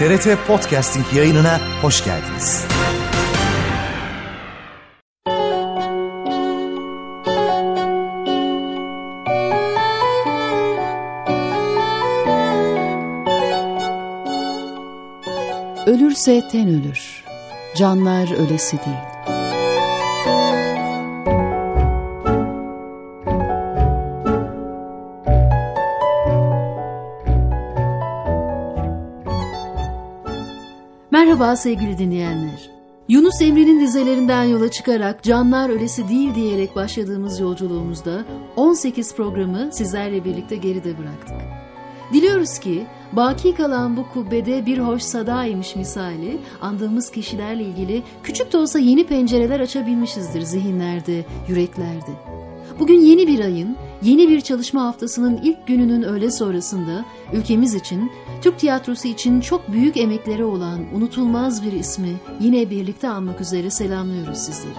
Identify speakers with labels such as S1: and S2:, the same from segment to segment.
S1: TRT Podcasting yayınına hoş geldiniz.
S2: Ölürse ten ölür, canlar ölesi değil. Merhaba sevgili dinleyenler. Yunus Emre'nin dizelerinden yola çıkarak canlar ölesi değil diyerek başladığımız yolculuğumuzda 18 programı sizlerle birlikte geride bıraktık. Diliyoruz ki baki kalan bu kubbede bir hoş sadaymış misali andığımız kişilerle ilgili küçük de olsa yeni pencereler açabilmişizdir zihinlerde, yüreklerde. Bugün yeni bir ayın, yeni bir çalışma haftasının ilk gününün öğle sonrasında ülkemiz için, Türk tiyatrosu için çok büyük emekleri olan unutulmaz bir ismi yine birlikte anmak üzere selamlıyoruz sizleri.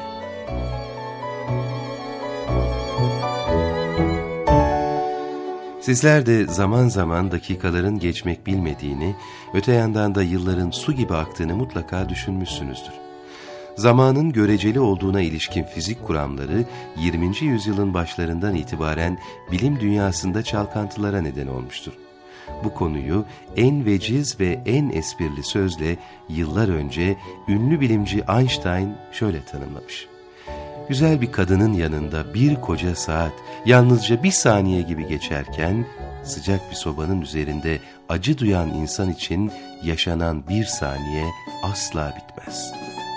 S3: Sizler de zaman zaman dakikaların geçmek bilmediğini, öte yandan da yılların su gibi aktığını mutlaka düşünmüşsünüzdür. Zamanın göreceli olduğuna ilişkin fizik kuramları 20. yüzyılın başlarından itibaren bilim dünyasında çalkantılara neden olmuştur. Bu konuyu en veciz ve en esprili sözle yıllar önce ünlü bilimci Einstein şöyle tanımlamış. Güzel bir kadının yanında bir koca saat yalnızca bir saniye gibi geçerken, sıcak bir sobanın üzerinde acı duyan insan için yaşanan bir saniye asla bitmez.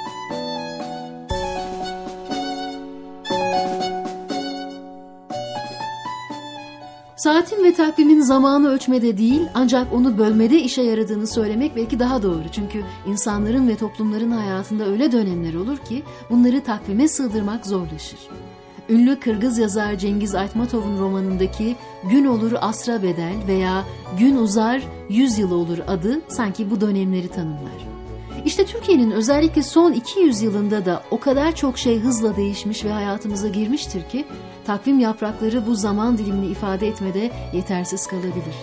S2: Saatin ve takvimin zamanı ölçmede değil ancak onu bölmede işe yaradığını söylemek belki daha doğru. Çünkü insanların ve toplumların hayatında öyle dönemler olur ki bunları takvime sığdırmak zorlaşır. Ünlü Kırgız yazar Cengiz Aytmatov'un romanındaki "Gün olur asra bedel" veya "Gün uzar 100 yıl olur" adı sanki bu dönemleri tanımlar. İşte Türkiye'nin özellikle son 200 yılında da o kadar çok şey hızla değişmiş ve hayatımıza girmiştir ki takvim yaprakları bu zaman dilimini ifade etmede yetersiz kalabilir.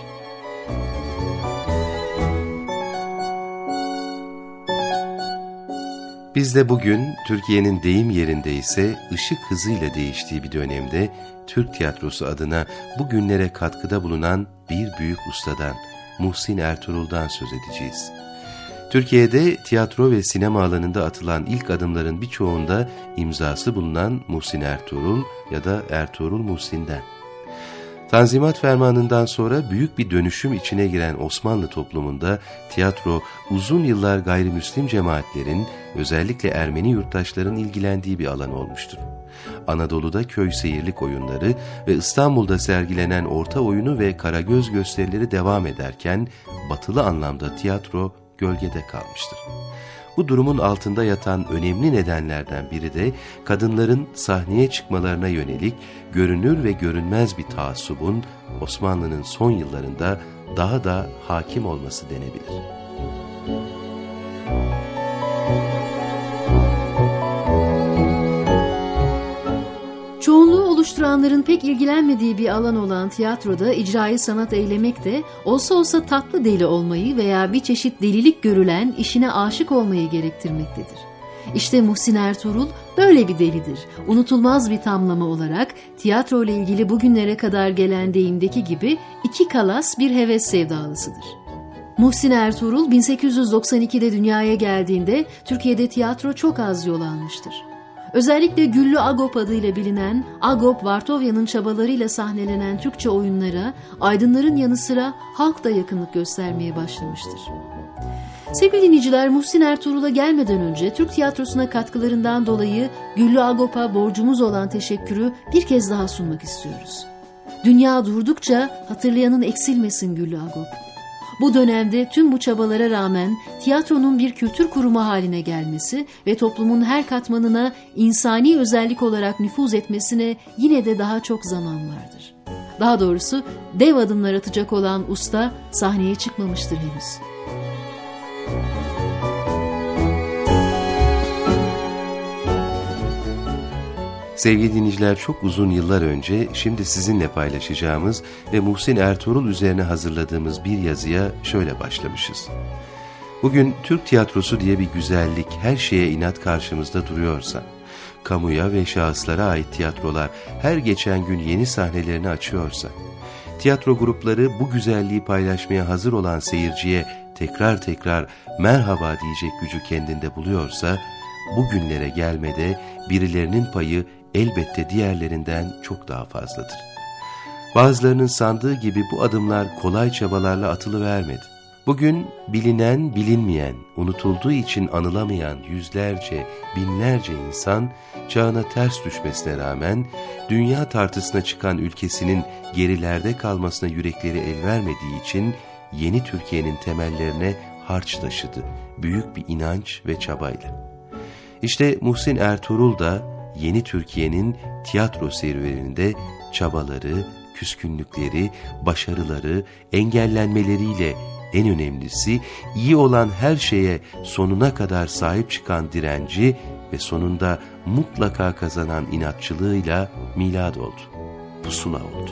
S3: Biz de bugün Türkiye'nin deyim yerinde ise ışık hızıyla değiştiği bir dönemde Türk tiyatrosu adına bu günlere katkıda bulunan bir büyük ustadan, Muhsin Ertuğrul'dan söz edeceğiz. Türkiye'de tiyatro ve sinema alanında atılan ilk adımların birçoğunda imzası bulunan Muhsin Ertuğrul ya da Ertuğrul Muhsin'den. Tanzimat Fermanı'ndan sonra büyük bir dönüşüm içine giren Osmanlı toplumunda tiyatro uzun yıllar gayrimüslim cemaatlerin, özellikle Ermeni yurttaşların ilgilendiği bir alan olmuştur. Anadolu'da köy seyirlik oyunları ve İstanbul'da sergilenen orta oyunu ve Karagöz gösterileri devam ederken batılı anlamda tiyatro gölgede kalmıştır. Bu durumun altında yatan önemli nedenlerden biri de kadınların sahneye çıkmalarına yönelik görünür ve görünmez bir taassubun Osmanlı'nın son yıllarında daha da hakim olması denebilir.
S2: Çoğunluğu oluşturanların pek ilgilenmediği bir alan olan tiyatroda icrayı sanat eylemek de olsa tatlı deli olmayı veya bir çeşit delilik görülen işine aşık olmayı gerektirmektedir. İşte Muhsin Ertuğrul böyle bir delidir. Unutulmaz bir tamlama olarak tiyatro ile ilgili bugünlere kadar gelen deyimdeki gibi iki kalas bir heves sevdalısıdır. Muhsin Ertuğrul 1892'de dünyaya geldiğinde Türkiye'de tiyatro çok az yol almıştır. Özellikle Güllü Agop adıyla bilinen Agop Vartovya'nın çabalarıyla sahnelenen Türkçe oyunlara aydınların yanı sıra halk da yakınlık göstermeye başlamıştır. Sevgili dinleyiciler, Muhsin Ertuğrul'a gelmeden önce Türk tiyatrosuna katkılarından dolayı Güllü Agop'a borcumuz olan teşekkürü bir kez daha sunmak istiyoruz. Dünya durdukça hatırlayanın eksilmesin Güllü Agop. Bu dönemde tüm bu çabalara rağmen tiyatronun bir kültür kurumu haline gelmesi ve toplumun her katmanına insani özellik olarak nüfuz etmesine yine de daha çok zaman vardır. Daha doğrusu dev adımlar atacak olan usta sahneye çıkmamıştır henüz.
S3: Sevgili dinleyiciler, çok uzun yıllar önce şimdi sizinle paylaşacağımız ve Muhsin Ertuğrul üzerine hazırladığımız bir yazıya şöyle başlamışız. Bugün Türk tiyatrosu diye bir güzellik her şeye inat karşımızda duruyorsa, kamuya ve şahıslara ait tiyatrolar her geçen gün yeni sahnelerini açıyorsa, tiyatro grupları bu güzelliği paylaşmaya hazır olan seyirciye tekrar tekrar merhaba diyecek gücü kendinde buluyorsa, bu günlere gelmede birilerinin payı elbette diğerlerinden çok daha fazladır. Bazılarının sandığı gibi bu adımlar kolay çabalarla atılıvermedi. Bugün bilinen, bilinmeyen, unutulduğu için anılamayan yüzlerce, binlerce insan çağına ters düşmesine rağmen dünya tartısına çıkan ülkesinin gerilerde kalmasına yürekleri el vermediği için yeni Türkiye'nin temellerine harç taşıdı, büyük bir inanç ve çabayla. İşte Muhsin Ertuğrul da yeni Türkiye'nin tiyatro serüveninde çabaları, küskünlükleri, başarıları, engellenmeleriyle en önemlisi iyi olan her şeye sonuna kadar sahip çıkan direnci ve sonunda mutlaka kazanan inatçılığıyla milad oldu, pusula oldu.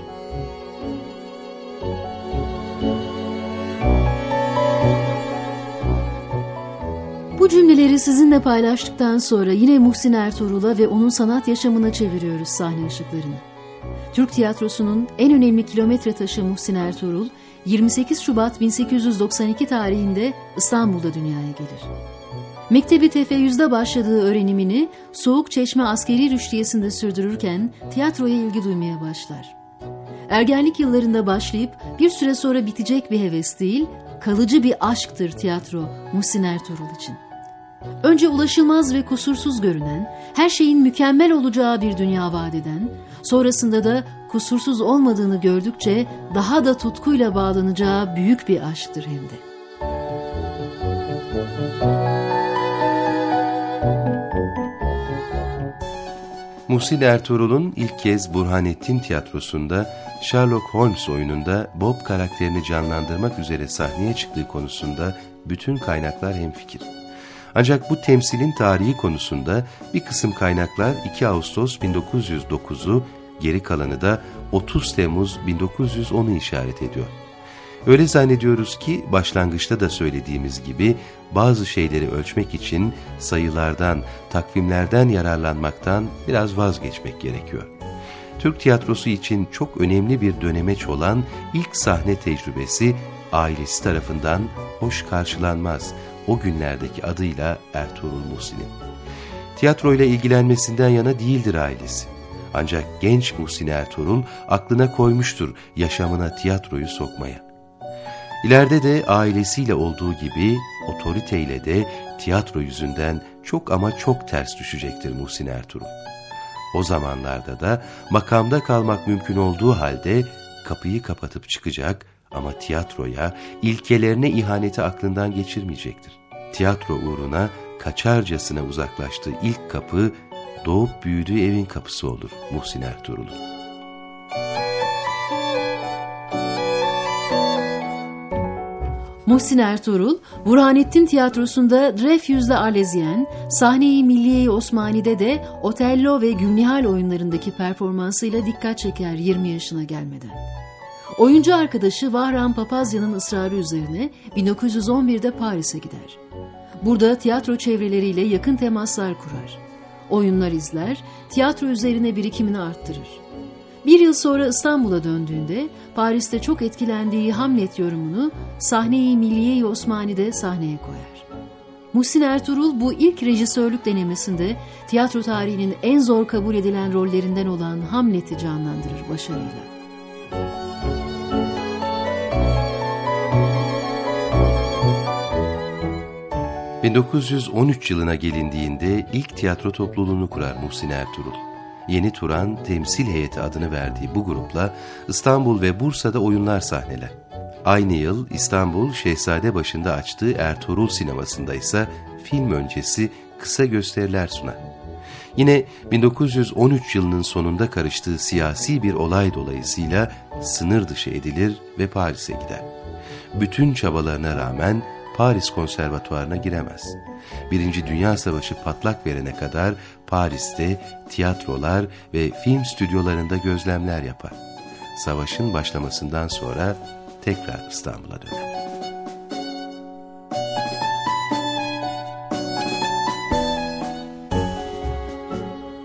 S2: Bu cümleleri sizinle paylaştıktan sonra yine Muhsin Ertuğrul'a ve onun sanat yaşamına çeviriyoruz sahne ışıklarını. Türk tiyatrosunun en önemli kilometre taşı Muhsin Ertuğrul, 28 Şubat 1892 tarihinde İstanbul'da dünyaya gelir. Mektebi tefeyyüzde başladığı öğrenimini Soğukçeşme Askeri Rüştiyesi'nde sürdürürken tiyatroya ilgi duymaya başlar. Ergenlik yıllarında başlayıp bir süre sonra bitecek bir heves değil, kalıcı bir aşktır tiyatro Muhsin Ertuğrul için. Önce ulaşılmaz ve kusursuz görünen, her şeyin mükemmel olacağı bir dünya vaat eden, sonrasında da kusursuz olmadığını gördükçe daha da tutkuyla bağlanacağı büyük bir aşktır hem de.
S3: Muhsin Ertuğrul'un ilk kez Burhanettin Tiyatrosu'nda Sherlock Holmes oyununda Bob karakterini canlandırmak üzere sahneye çıktığı konusunda bütün kaynaklar hemfikir. Ancak bu temsilin tarihi konusunda bir kısım kaynaklar 2 Ağustos 1909'u, geri kalanı da 30 Temmuz 1910'u işaret ediyor. Öyle zannediyoruz ki başlangıçta da söylediğimiz gibi bazı şeyleri ölçmek için sayılardan, takvimlerden yararlanmaktan biraz vazgeçmek gerekiyor. Türk tiyatrosu için çok önemli bir dönemeç olan ilk sahne tecrübesi ailesi tarafından hoş karşılanmaz o günlerdeki adıyla Ertuğrul Muhsin'in. Tiyatroyla ilgilenmesinden yana değildir ailesi. Ancak genç Muhsin Ertuğrul aklına koymuştur yaşamına tiyatroyu sokmaya. İleride de ailesiyle olduğu gibi otoriteyle de tiyatro yüzünden çok ama çok ters düşecektir Muhsin Ertuğrul. O zamanlarda da makamda kalmak mümkün olduğu halde kapıyı kapatıp çıkacak ama tiyatroya, ilkelerine ihaneti aklından geçirmeyecektir. Tiyatro uğruna kaçarcasına uzaklaştığı ilk kapı, doğup büyüdüğü evin kapısı olur Muhsin Ertuğrul'un.
S2: Muhsin Ertuğrul, Burhanettin Tiyatrosu'nda Dreyfus'la Arlezyen, Sahne-i Milliye-i Osmani'de de Otello ve Gülnihal oyunlarındaki performansıyla dikkat çeker 20 yaşına gelmeden. Oyuncu arkadaşı Vahram Papazya'nın ısrarı üzerine 1911'de Paris'e gider. Burada tiyatro çevreleriyle yakın temaslar kurar. Oyunlar izler, tiyatro üzerine birikimini arttırır. Bir yıl sonra İstanbul'a döndüğünde Paris'te çok etkilendiği Hamlet yorumunu Sahne-i Milliye-i Osmani'de sahneye koyar. Muhsin Ertuğrul bu ilk rejisörlük denemesinde tiyatro tarihinin en zor kabul edilen rollerinden olan Hamlet'i canlandırır başarıyla.
S3: ...1913 yılına gelindiğinde ilk tiyatro topluluğunu kurar Muhsin Ertuğrul. Yeni Turan Temsil Heyeti adını verdiği bu grupla İstanbul ve Bursa'da oyunlar sahneler. Aynı yıl İstanbul Şehzadebaşı'nda açtığı Ertuğrul Sineması'nda ise film öncesi kısa gösteriler sunar. Yine 1913 yılının sonunda karıştığı siyasi bir olay dolayısıyla sınır dışı edilir ve Paris'e gider. Bütün çabalarına rağmen Paris Konservatuvarı'na giremez. Birinci Dünya Savaşı patlak verene kadar Paris'te tiyatrolar ve film stüdyolarında gözlemler yapar. Savaşın başlamasından sonra tekrar İstanbul'a döner.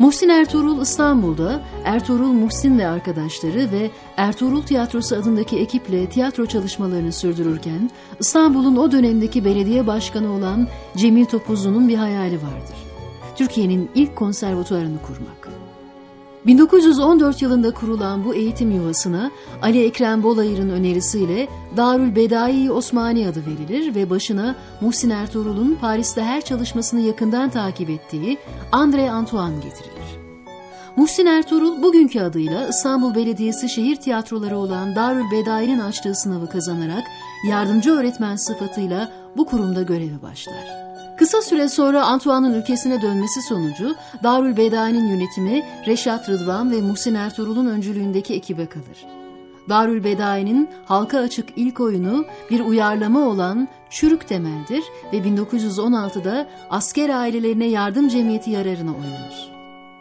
S2: Muhsin Ertuğrul İstanbul'da Ertuğrul Muhsin ve arkadaşları ve Ertuğrul Tiyatrosu adındaki ekiple tiyatro çalışmalarını sürdürürken İstanbul'un o dönemdeki belediye başkanı olan Cemil Topuzlu'nun bir hayali vardır. Türkiye'nin ilk konservatuvarını kurmak. 1914 yılında kurulan bu eğitim yuvasına Ali Ekrem Bolayır'ın önerisiyle Darülbedai Osmani adı verilir ve başına Muhsin Ertuğrul'un Paris'te her çalışmasını yakından takip ettiği André Antoine getirilir. Muhsin Ertuğrul bugünkü adıyla İstanbul Belediyesi şehir tiyatroları olan Darülbedai'nin açtığı sınavı kazanarak yardımcı öğretmen sıfatıyla bu kurumda göreve başlar. Kısa süre sonra Antoine'ın ülkesine dönmesi sonucu Darülbedai'nin yönetimi Reşat Rıdvan ve Muhsin Ertuğrul'un öncülüğündeki ekibe kalır. Darülbedai'nin halka açık ilk oyunu bir uyarlama olan Çürük Temel'dir ve 1916'da asker ailelerine yardım cemiyeti yararına oynanır.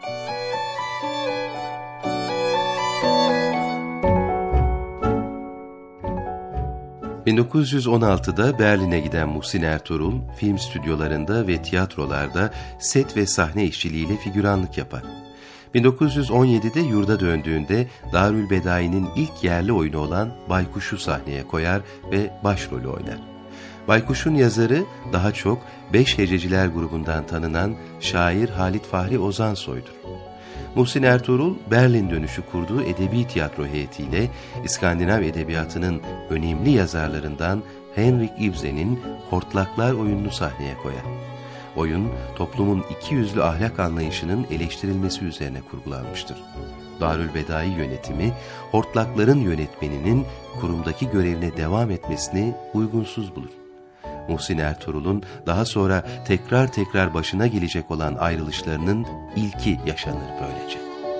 S3: ...1916'da Berlin'e giden Muhsin Ertuğrul, film stüdyolarında ve tiyatrolarda set ve sahne işçiliğiyle figüranlık yapar. 1917'de yurda döndüğünde Darülbedai'nin ilk yerli oyunu olan Baykuş'u sahneye koyar ve başrolü oynar. Baykuş'un yazarı daha çok Beş Hececiler grubundan tanınan şair Halit Fahri Ozansoy'dur. Muhsin Ertuğrul, Berlin dönüşü kurduğu edebi tiyatro heyetiyle İskandinav edebiyatının önemli yazarlarından Henrik Ibsen'in Hortlaklar oyununu sahneye koyar. Oyun, toplumun ikiyüzlü ahlak anlayışının eleştirilmesi üzerine kurgulanmıştır. Darülbedai yönetimi, Hortlakların yönetmeninin kurumdaki görevine devam etmesini uygunsuz bulur. Muhsin Ertuğrul'un daha sonra tekrar başına gelecek olan ayrılışlarının ilki yaşanır böylece.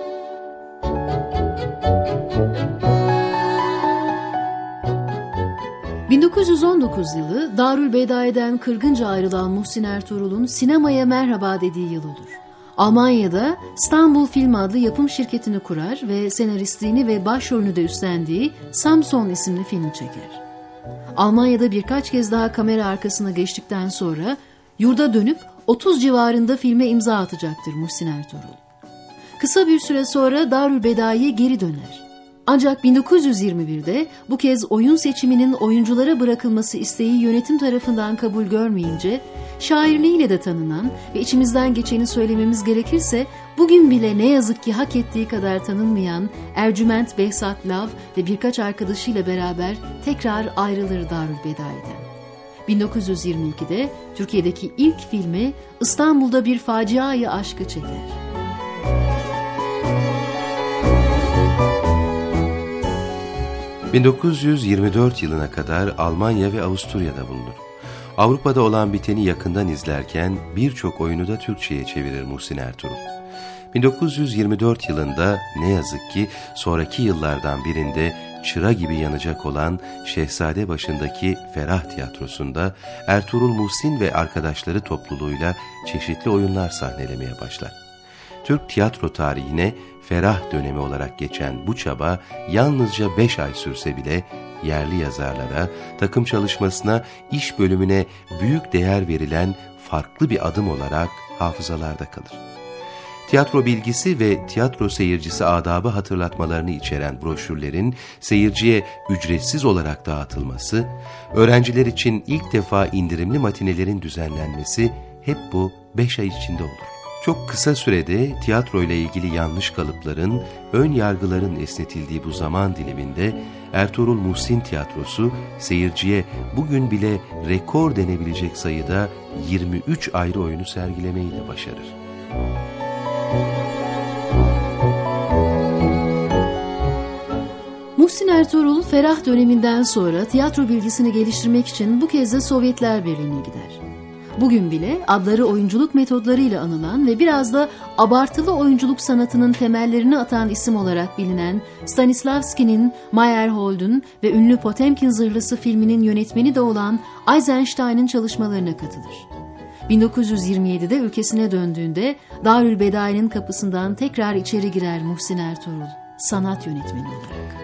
S2: ...1919 yılı Darülbedai'den kırgınca ayrılan Muhsin Ertuğrul'un sinemaya merhaba dediği yıl olur. Almanya'da İstanbul Film adlı yapım şirketini kurar ve senaristliğini ve başrolünü de üstlendiği Samson isimli filmi çeker. Almanya'da birkaç kez daha kamera arkasına geçtikten sonra yurda dönüp 30 civarında filme imza atacaktır Muhsin Ertuğrul. Kısa bir süre sonra Darülbedai'ye geri döner. Ancak 1921'de bu kez oyun seçiminin oyunculara bırakılması isteği yönetim tarafından kabul görmeyince, şairliğiyle de tanınan ve içimizden geçeni söylememiz gerekirse bugün bile ne yazık ki hak ettiği kadar tanınmayan Ercüment Behzat Lav ve birkaç arkadaşıyla beraber tekrar ayrılır Darülbedai'den. 1922'de Türkiye'deki ilk filmi İstanbul'da bir faciayı aşkı çeker.
S3: ...1924 yılına kadar Almanya ve Avusturya'da bulunur. Avrupa'da olan biteni yakından izlerken birçok oyunu da Türkçe'ye çevirir Muhsin Ertuğrul. 1924 yılında ne yazık ki sonraki yıllardan birinde çıra gibi yanacak olan Şehzadebaşı'ndaki Ferah Tiyatrosu'nda Ertuğrul Muhsin ve arkadaşları topluluğuyla çeşitli oyunlar sahnelemeye başlar. Türk tiyatro tarihine Ferah dönemi olarak geçen bu çaba yalnızca 5 ay sürse bile yerli yazarlara, takım çalışmasına, iş bölümüne büyük değer verilen farklı bir adım olarak hafızalarda kalır. Tiyatro bilgisi ve tiyatro seyircisi adabı hatırlatmalarını içeren broşürlerin seyirciye ücretsiz olarak dağıtılması, öğrenciler için ilk defa indirimli matinelerin düzenlenmesi hep bu 5 ay içinde olur. Çok kısa sürede tiyatro ile ilgili yanlış kalıpların, ön yargıların esnetildiği bu zaman diliminde Ertuğrul Muhsin Tiyatrosu seyirciye bugün bile rekor denebilecek sayıda 23 ayrı oyunu sergilemeyle başarır.
S2: Muhsin Ertuğrul, Ferah döneminden sonra tiyatro bilgisini geliştirmek için bu kez de Sovyetler Birliği'ne gider. Bugün bile adları oyunculuk metodlarıyla anılan ve biraz da abartılı oyunculuk sanatının temellerini atan isim olarak bilinen Stanislavski'nin Meyerhold'un ve ünlü Potemkin Zırhlısı filminin yönetmeni de olan Eisenstein'ın çalışmalarına katılır. 1927'de ülkesine döndüğünde Darülbedai'nin kapısından tekrar içeri girer Muhsin Ertuğrul, sanat yönetmeni olarak.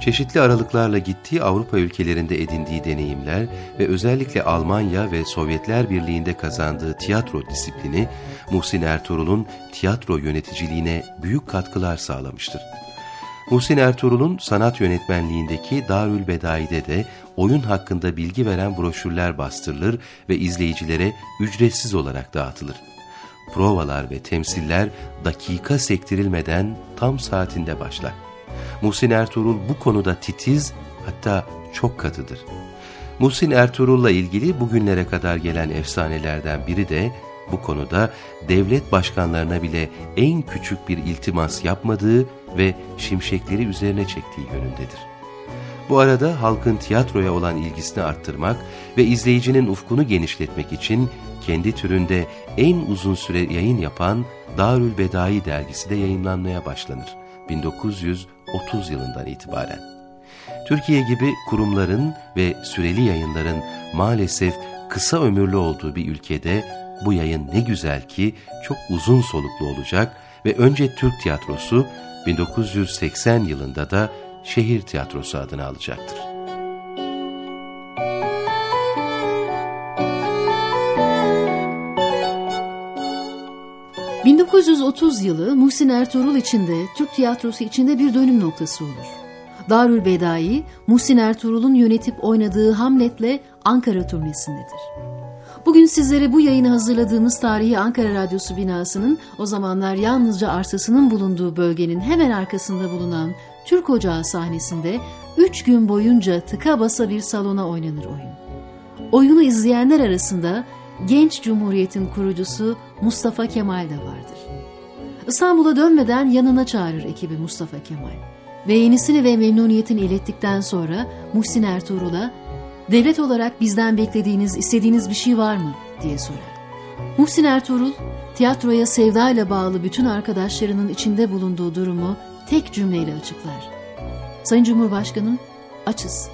S3: Çeşitli aralıklarla gittiği Avrupa ülkelerinde edindiği deneyimler ve özellikle Almanya ve Sovyetler Birliği'nde kazandığı tiyatro disiplini, Muhsin Ertuğrul'un tiyatro yöneticiliğine büyük katkılar sağlamıştır. Muhsin Ertuğrul'un sanat yönetmenliğindeki Darülbedai'de de oyun hakkında bilgi veren broşürler bastırılır ve izleyicilere ücretsiz olarak dağıtılır. Provalar ve temsiller dakika sektirilmeden tam saatinde başlar. Muhsin Ertuğrul bu konuda titiz, hatta çok katıdır. Muhsin Ertuğrul'la ilgili bugünlere kadar gelen efsanelerden biri de bu konuda devlet başkanlarına bile en küçük bir iltimas yapmadığı ve şimşekleri üzerine çektiği yönündedir. Bu arada halkın tiyatroya olan ilgisini arttırmak ve izleyicinin ufkunu genişletmek için kendi türünde en uzun süre yayın yapan Darülbedai dergisi de yayımlanmaya başlanır 1930 yılından itibaren. Türkiye gibi kurumların ve süreli yayınların maalesef kısa ömürlü olduğu bir ülkede bu yayın ne güzel ki çok uzun soluklu olacak ve önce Türk tiyatrosu 1980 yılında da Şehir Tiyatrosu adını alacaktır.
S2: ...1930 yılı Muhsin Ertuğrul için de Türk tiyatrosu içinde bir dönüm noktası olur. Darülbedai, Muhsin Ertuğrul'un yönetip oynadığı Hamlet'le Ankara turnesindedir. Bugün sizlere bu yayını hazırladığımız tarihi Ankara Radyosu binasının o zamanlar yalnızca arsasının bulunduğu bölgenin hemen arkasında bulunan Türk Ocağı sahnesinde 3 gün boyunca tıka basa bir salona oynanır oyun. Oyunu izleyenler arasında genç Cumhuriyet'in kurucusu Mustafa Kemal de vardır. İstanbul'a dönmeden yanına çağırır ekibi Mustafa Kemal. Ve yenisini ve memnuniyetini ilettikten sonra Muhsin Ertuğrul'a "Devlet olarak bizden beklediğiniz, istediğiniz bir şey var mı?" diye sorar. Muhsin Ertuğrul, tiyatroya sevdayla bağlı bütün arkadaşlarının içinde bulunduğu durumu tek cümleyle açıklar. "Sayın Cumhurbaşkanım, açız."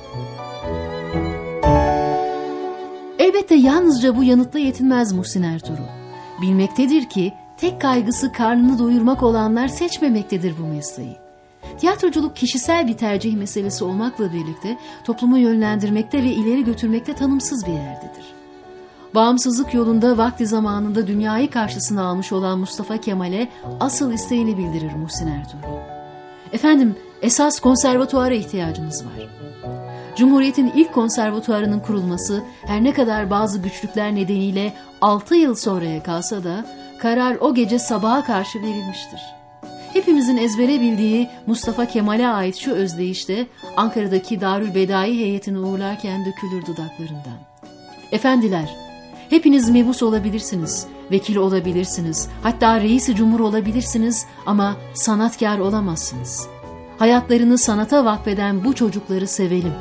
S2: Elbette yalnızca bu yanıtla yetinmez Muhsin Ertuğrul. Bilmektedir ki tek kaygısı karnını doyurmak olanlar seçmemektedir bu mesleği. Tiyatroculuk kişisel bir tercih meselesi olmakla birlikte toplumu yönlendirmekte ve ileri götürmekte tanımsız bir yerdedir. Bağımsızlık yolunda vakti zamanında dünyayı karşısına almış olan Mustafa Kemal'e asıl isteğini bildirir Muhsin Ertuğrul. "Efendim, esas konservatuara ihtiyacımız var." Cumhuriyet'in ilk konservatuarının kurulması her ne kadar bazı güçlükler nedeniyle 6 yıl sonraya kalsa da karar o gece sabaha karşı verilmiştir. Hepimizin ezbere bildiği Mustafa Kemal'e ait şu özdeyiş de Ankara'daki Darülbedai heyetini uğurlarken dökülür dudaklarından. "Efendiler, hepiniz mebus olabilirsiniz, vekil olabilirsiniz, hatta reis-i cumhur olabilirsiniz ama sanatkar olamazsınız. Hayatlarını sanata vakfeden bu çocukları sevelim."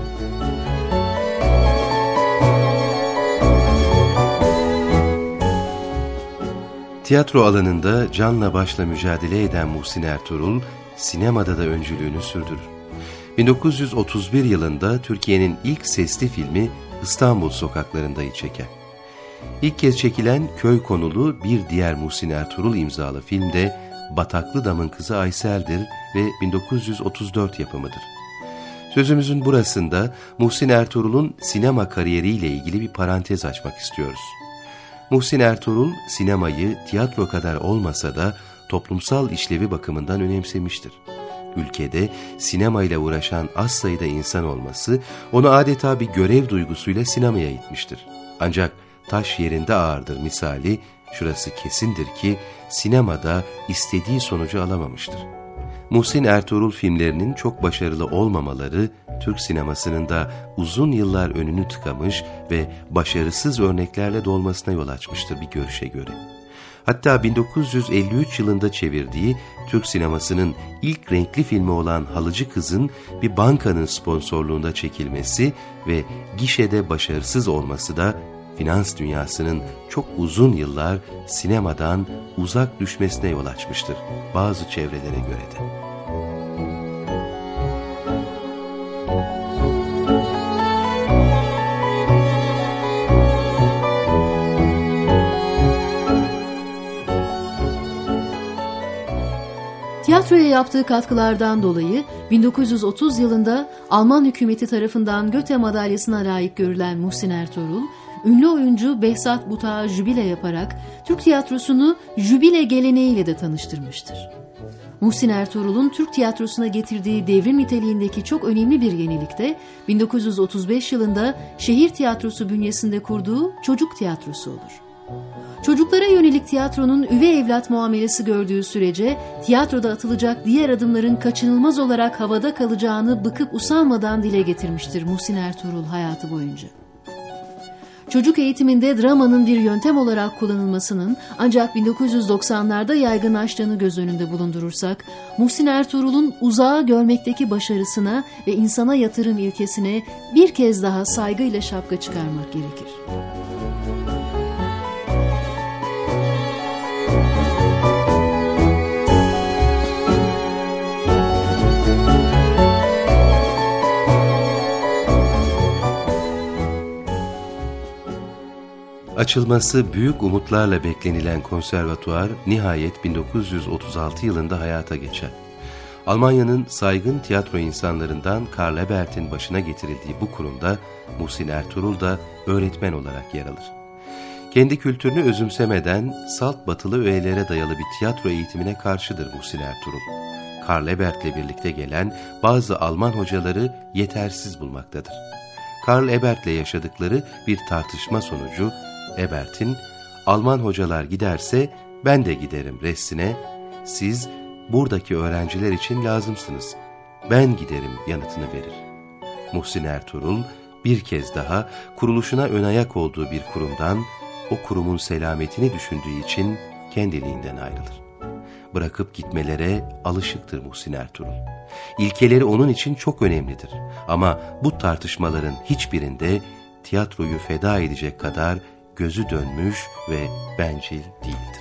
S3: Tiyatro alanında canla başla mücadele eden Muhsin Ertuğrul, sinemada da öncülüğünü sürdürür. 1931 yılında Türkiye'nin ilk sesli filmi İstanbul Sokaklarında'yı çeker. İlk kez çekilen köy konulu bir diğer Muhsin Ertuğrul imzalı filmde Bataklı Dam'ın kızı Aysel'dir ve 1934 yapımıdır. Sözümüzün burasında Muhsin Ertuğrul'un sinema kariyeriyle ilgili bir parantez açmak istiyoruz. Muhsin Ertuğrul sinemayı tiyatro kadar olmasa da toplumsal işlevi bakımından önemsemiştir. Ülkede sinemayla uğraşan az sayıda insan olması onu adeta bir görev duygusuyla sinemaya itmiştir. Ancak taş yerinde ağırdır misali şurası kesindir ki sinemada istediği sonucu alamamıştır. Muhsin Ertuğrul filmlerinin çok başarılı olmamaları Türk sinemasının da uzun yıllar önünü tıkamış ve başarısız örneklerle dolmasına yol açmıştır bir görüşe göre. Hatta 1953 yılında çevirdiği Türk sinemasının ilk renkli filmi olan Halıcı Kız'ın bir bankanın sponsorluğunda çekilmesi ve gişede başarısız olması da finans dünyasının çok uzun yıllar sinemadan uzak düşmesine yol açmıştır bazı çevrelere göre de.
S2: Tiyatroya yaptığı katkılardan dolayı 1930 yılında Alman hükümeti tarafından Goethe Madalyası'na layık görülen Muhsin Ertuğrul, ünlü oyuncu Behzat Butak'a jübile yaparak Türk tiyatrosunu jübile geleneğiyle de tanıştırmıştır. Muhsin Ertuğrul'un Türk tiyatrosuna getirdiği devrim niteliğindeki çok önemli bir yenilik de 1935 yılında şehir tiyatrosu bünyesinde kurduğu çocuk tiyatrosu olur. Çocuklara yönelik tiyatronun üvey evlat muamelesi gördüğü sürece tiyatroda atılacak diğer adımların kaçınılmaz olarak havada kalacağını bıkıp usanmadan dile getirmiştir Muhsin Ertuğrul hayatı boyunca. Çocuk eğitiminde dramanın bir yöntem olarak kullanılmasının ancak 1990'larda yaygınlaştığını göz önünde bulundurursak, Muhsin Ertuğrul'un uzağı görmekteki başarısına ve insana yatırım ilkesine bir kez daha saygıyla şapka çıkarmak gerekir.
S3: Açılması büyük umutlarla beklenilen konservatuvar nihayet 1936 yılında hayata geçer. Almanya'nın saygın tiyatro insanlarından Karl Ebert'in başına getirildiği bu kurumda Muhsin Ertuğrul da öğretmen olarak yer alır. Kendi kültürünü özümsemeden salt batılı öğelere dayalı bir tiyatro eğitimine karşıdır Muhsin Ertuğrul. Karl Ebert'le birlikte gelen bazı Alman hocaları yetersiz bulmaktadır. Karl Ebert'le yaşadıkları bir tartışma sonucu Ebert'in "Alman hocalar giderse ben de giderim" restine "Siz buradaki öğrenciler için lazımsınız, ben giderim" yanıtını verir. Muhsin Ertuğrul bir kez daha kuruluşuna ön ayak olduğu bir kurumdan, o kurumun selametini düşündüğü için kendiliğinden ayrılır. Bırakıp gitmelere alışıktır Muhsin Ertuğrul. İlkeleri onun için çok önemlidir ama bu tartışmaların hiçbirinde tiyatroyu feda edecek kadar gözü dönmüş ve bencil değildir.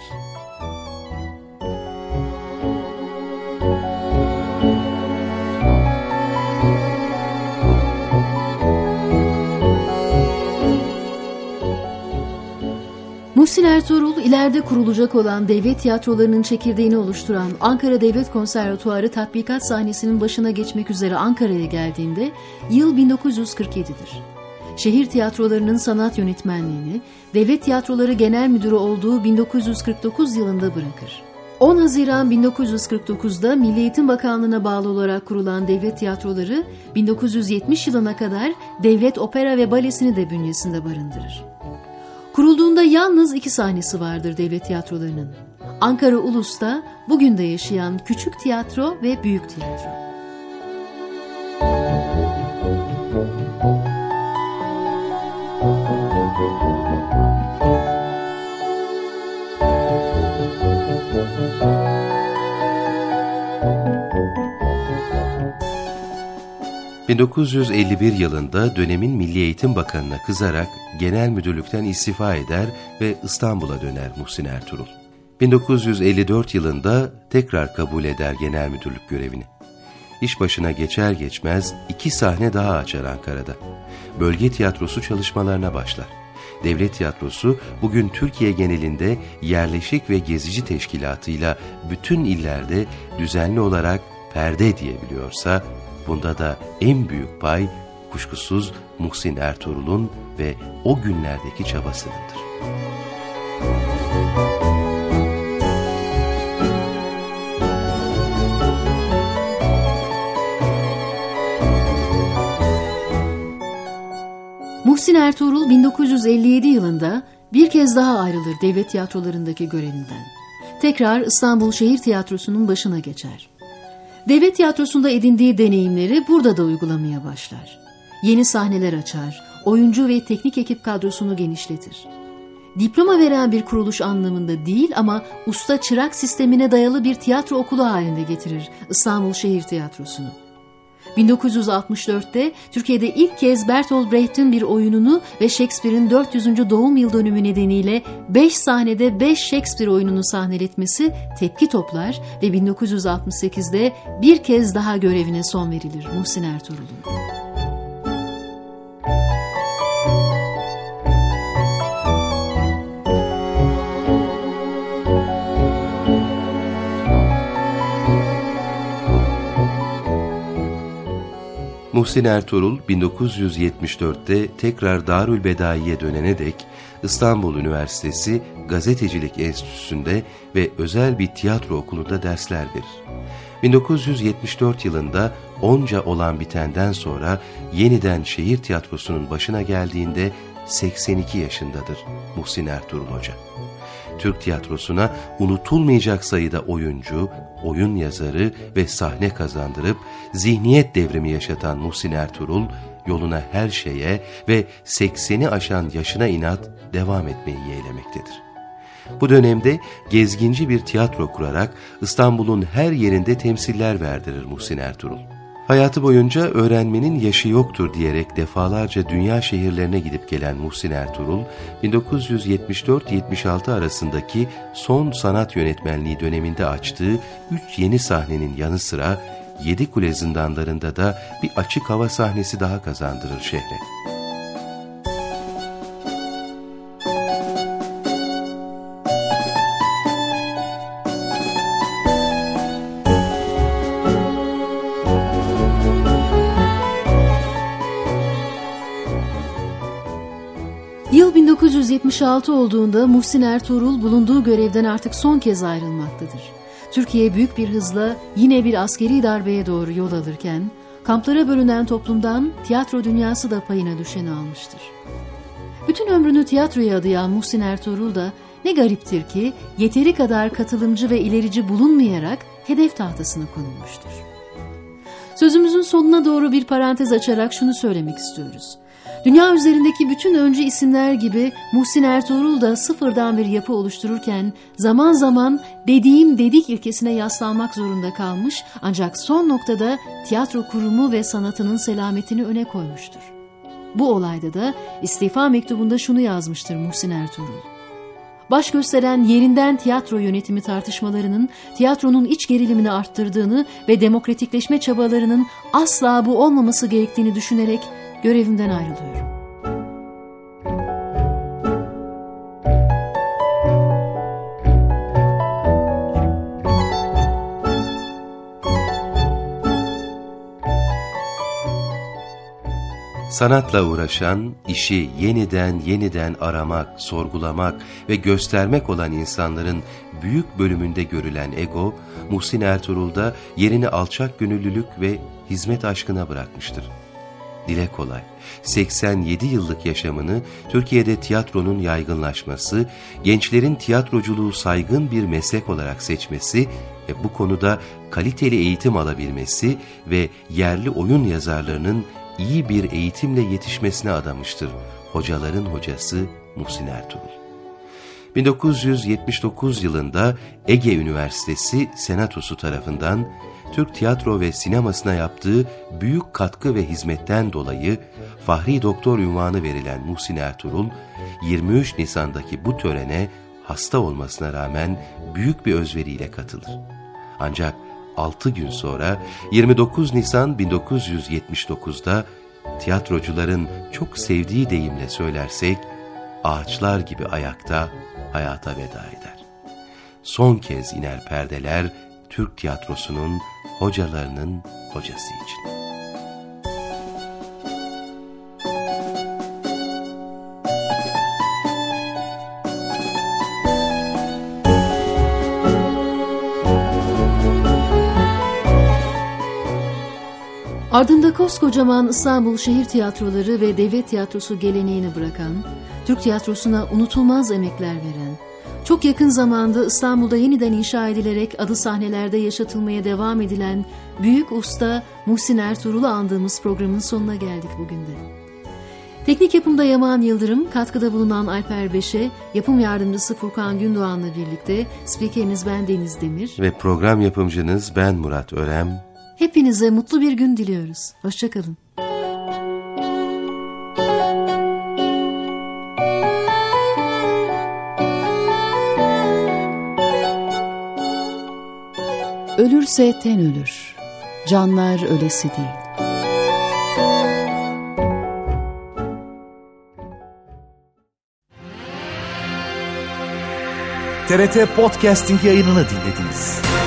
S2: Muhsin Ertuğrul, ileride kurulacak olan devlet tiyatrolarının çekirdeğini oluşturan Ankara Devlet Konservatuarı tatbikat sahnesinin başına geçmek üzere Ankara'ya geldiğinde yıl 1947'dir. Şehir tiyatrolarının sanat yönetmenliğini, Devlet Tiyatroları Genel Müdürü olduğu 1949 yılında bırakır. 10 Haziran 1949'da Milli Eğitim Bakanlığı'na bağlı olarak kurulan devlet tiyatroları 1970 yılına kadar devlet opera ve balesini de bünyesinde barındırır. Kurulduğunda yalnız 2 sahnesi vardır devlet tiyatrolarının. Ankara Ulus'ta bugün de yaşayan Küçük Tiyatro ve Büyük Tiyatro.
S3: ...1951 yılında dönemin Milli Eğitim Bakanı'na kızarak genel müdürlükten istifa eder ve İstanbul'a döner Muhsin Ertuğrul. 1954 yılında tekrar kabul eder genel müdürlük görevini. İş başına geçer geçmez 2 sahne daha açar Ankara'da. Bölge tiyatrosu çalışmalarına başlar. Devlet tiyatrosu bugün Türkiye genelinde yerleşik ve gezici teşkilatıyla bütün illerde düzenli olarak perde diyebiliyorsa, bunda da en büyük pay kuşkusuz Muhsin Ertuğrul'un ve o günlerdeki çabasınındır.
S2: Muhsin Ertuğrul 1957 yılında bir kez daha ayrılır devlet tiyatrolarındaki görevinden. Tekrar İstanbul Şehir Tiyatrosu'nun başına geçer. Devlet tiyatrosunda edindiği deneyimleri burada da uygulamaya başlar. Yeni sahneler açar, oyuncu ve teknik ekip kadrosunu genişletir. Diploma veren bir kuruluş anlamında değil ama usta çırak sistemine dayalı bir tiyatro okulu halinde getirir İstanbul Şehir Tiyatrosu'nu. 1964'te Türkiye'de ilk kez Bertolt Brecht'in bir oyununu ve Shakespeare'in 400. doğum yıl dönümü nedeniyle 5 sahnede 5 Shakespeare oyununu sahneletmesi tepki toplar ve 1968'de bir kez daha görevine son verilir Muhsin Ertuğrul'un.
S3: Muhsin Ertuğrul 1974'te tekrar Darülbedai'ye dönene dek İstanbul Üniversitesi Gazetecilik Enstitüsü'nde ve özel bir tiyatro okulunda dersler verir. 1974 yılında onca olan bitenden sonra yeniden şehir tiyatrosunun başına geldiğinde 82 yaşındadır Muhsin Ertuğrul Hoca. Türk tiyatrosuna unutulmayacak sayıda oyuncu, oyun yazarı ve sahne kazandırıp zihniyet devrimi yaşatan Muhsin Ertuğrul, yoluna her şeye ve 80'i aşan yaşına inat devam etmeyi yeğlemektedir. Bu dönemde gezginci bir tiyatro kurarak İstanbul'un her yerinde temsiller verdirir Muhsin Ertuğrul. Hayatı boyunca öğrenmenin yaşı yoktur diyerek defalarca dünya şehirlerine gidip gelen Muhsin Ertuğrul, 1974-76 arasındaki son sanat yönetmenliği döneminde açtığı 3 yeni sahnenin yanı sıra Yedikule zindanlarında da bir açık hava sahnesi daha kazandırır şehre.
S2: Yıl 1976 olduğunda Muhsin Ertuğrul bulunduğu görevden artık son kez ayrılmaktadır. Türkiye büyük bir hızla yine bir askeri darbeye doğru yol alırken, kamplara bölünen toplumdan tiyatro dünyası da payına düşeni almıştır. Bütün ömrünü tiyatroya adayan Muhsin Ertuğrul da ne gariptir ki yeteri kadar katılımcı ve ilerici bulunmayarak hedef tahtasına konulmuştur. Sözümüzün sonuna doğru bir parantez açarak şunu söylemek istiyoruz. Dünya üzerindeki bütün öncü isimler gibi Muhsin Ertuğrul da sıfırdan bir yapı oluştururken zaman zaman dediğim dedik ilkesine yaslanmak zorunda kalmış, ancak son noktada tiyatro kurumu ve sanatının selametini öne koymuştur. Bu olayda da istifa mektubunda şunu yazmıştır Muhsin Ertuğrul. Baş gösteren yerinden tiyatro yönetimi tartışmalarının tiyatronun iç gerilimini arttırdığını ve demokratikleşme çabalarının asla bu olmaması gerektiğini düşünerek görevimden ayrılıyorum.
S3: Sanatla uğraşan, işi yeniden aramak, sorgulamak ve göstermek olan insanların büyük bölümünde görülen ego, Muhsin Ertuğrul'da yerini alçak gönüllülük ve hizmet aşkına bırakmıştır. Dile kolay, 87 yıllık yaşamını Türkiye'de tiyatronun yaygınlaşması, gençlerin tiyatroculuğu saygın bir meslek olarak seçmesi ve bu konuda kaliteli eğitim alabilmesi ve yerli oyun yazarlarının iyi bir eğitimle yetişmesine adamıştır hocaların hocası Muhsin Ertuğrul. 1979 yılında Ege Üniversitesi Senatosu tarafından Türk tiyatro ve sinemasına yaptığı büyük katkı ve hizmetten dolayı Fahri Doktor unvanı verilen Muhsin Ertuğrul, 23 Nisan'daki bu törene hasta olmasına rağmen büyük bir özveriyle katılır. Ancak 6 gün sonra 29 Nisan 1979'da tiyatrocuların çok sevdiği deyimle söylersek, ağaçlar gibi ayakta hayata veda eder. Son kez iner perdeler Türk tiyatrosunun hocalarının hocası için.
S2: Ardında koskocaman İstanbul Şehir Tiyatroları ve Devlet Tiyatrosu geleneğini bırakan, Türk tiyatrosuna unutulmaz emekler veren, çok yakın zamanda İstanbul'da yeniden inşa edilerek adı sahnelerde yaşatılmaya devam edilen büyük usta Muhsin Ertuğrul'u andığımız programın sonuna geldik bugün de. Teknik yapımda Yaman Yıldırım, katkıda bulunan Alper Beşe, yapım yardımcısı Furkan Gündoğan'la birlikte spikeriniz ben Deniz Demir
S3: ve program yapımcınız ben Murat Örem.
S2: Hepinize mutlu bir gün diliyoruz. Hoşça kalın. Ölürse ten ölür, canlar ölesi değil.
S1: TRT Podcasting yayınını dinlediniz.